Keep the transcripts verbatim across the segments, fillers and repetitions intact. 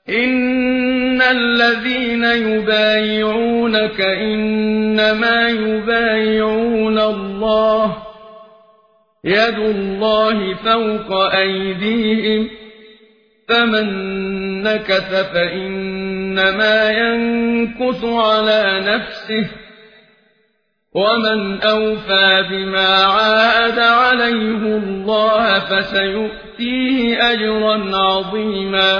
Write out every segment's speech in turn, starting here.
إن الذين يبايعونك إنما يبايعون الله يد الله فوق أيديهم فمن نكث فإنما ينكث على نفسه ومن أوفى بما عاهد عليه الله فسيؤتيه أجرا عظيما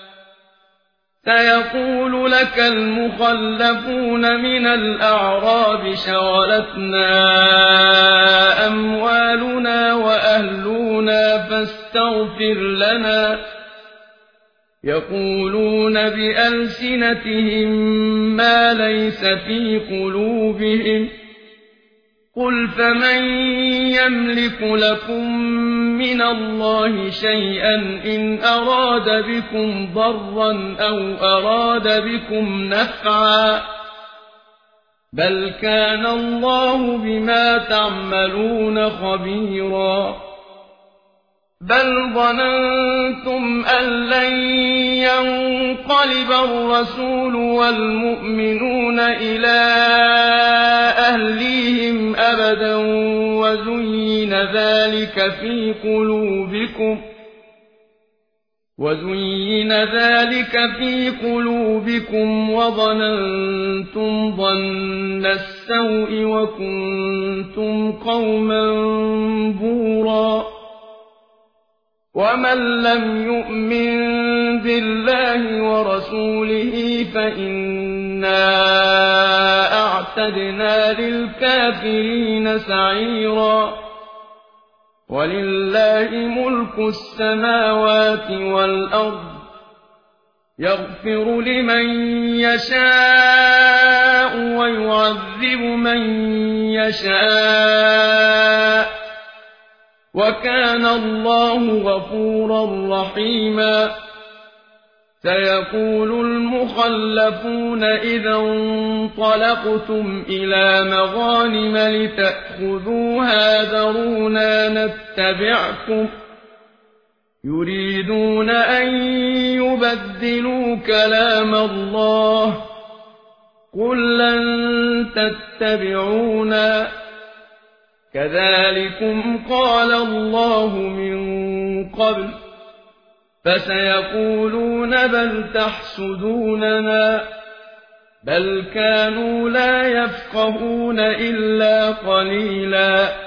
سيقول لك المخلفون من الأعراب شغلتنا أموالنا وأهلنا فاستغفر لنا يقولون بألسنتهم ما ليس في قلوبهم قل فمن يملك لكم من الله شيئا إن أراد بكم ضرا أو أراد بكم نفعا بل كان الله بما تعملون خبيرا بل ظننتم أن لن ينقلب الرسول والمؤمنون إلى أهليهم أبدا وزين ذلك في قلوبكم وزين ذلك في قلوبكم وظننتم ظن السوء وكنتم قوما بورا ومن لم يؤمن بالله ورسوله فإنا أعتدنا للكافرين سعيرا ولله ملك السماوات والأرض يغفر لمن يشاء ويعذب من يشاء وكان الله غفورا رحيما سيقول المخلفون إذا انطلقتم إلى مغانم لتأخذوها ذرونا نتبعكم يريدون أن يبدلوا كلام الله قل لن تتبعونا كذلكم قال الله من قبل فسيقولون بل تحسدوننا بل كانوا لا يفقهون إلا قليلا